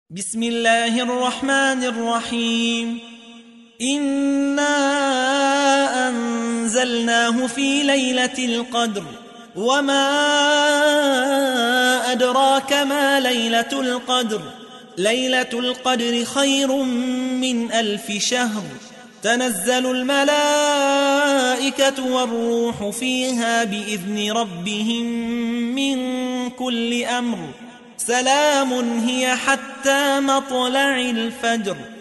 بسم الله الرحمن الرحيم. إنا أنزلناه في ليلة القدر وما أدراك ما ليلة القدر. ليلة القدر خير من 1000 شهر. تنزل الملائكة والروح فيها بإذن ربهم من كل أمر. سلام هي حتى مطلع الفجر.